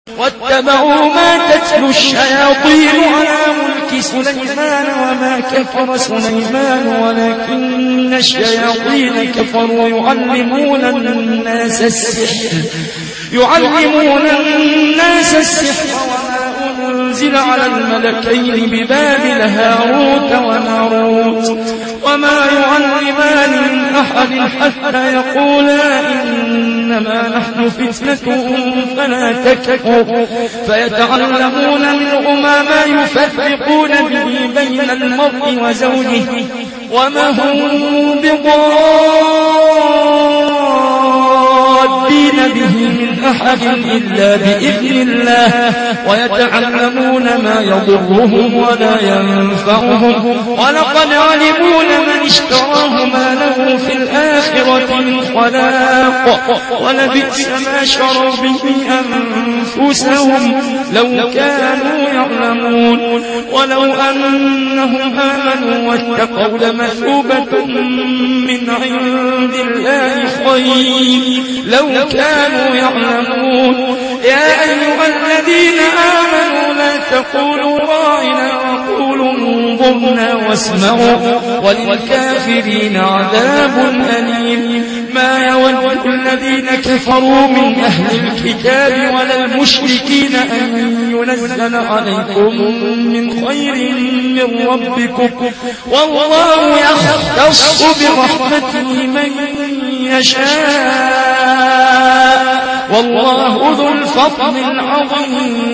واتبعوا ما تتلو الشياطين على ملك سليمان وما كفر سليمان ولكن الشياطين كفروا يعلمون الناس السحر وما أنزل على الملكين ببابل هاروت وماروت وما يعلمان من أحد حتى يقولا إنما نحن فتنة فلا تكفر فيتعلمون منهما ما يفرقون به بين المرء وزوجه وما هم بضادين به من أحد إلا بإذن الله ويتعلمون ما يضرهم ولا ينفعهم ولقد علموا لمن اشتراه ما له في الآخرة من خلاق ولبئس ما شروا به أنفسهم لو كانوا يعلمون ولو أنهم آمنوا واتقوا لمثوبة من عند الله خير لو كانوا يعلمون يا أيها الذين آمنوا لا تقولوا راعنا وقولوا انظرنا واسمعوا وللكافرين عذاب أليم ما يود الذين كفروا من أهل الكتاب ولا المشركين أن ينزل عليكم من خير من ربكم والله يختص برحمته من يشاء والله ذو الفضل العظيم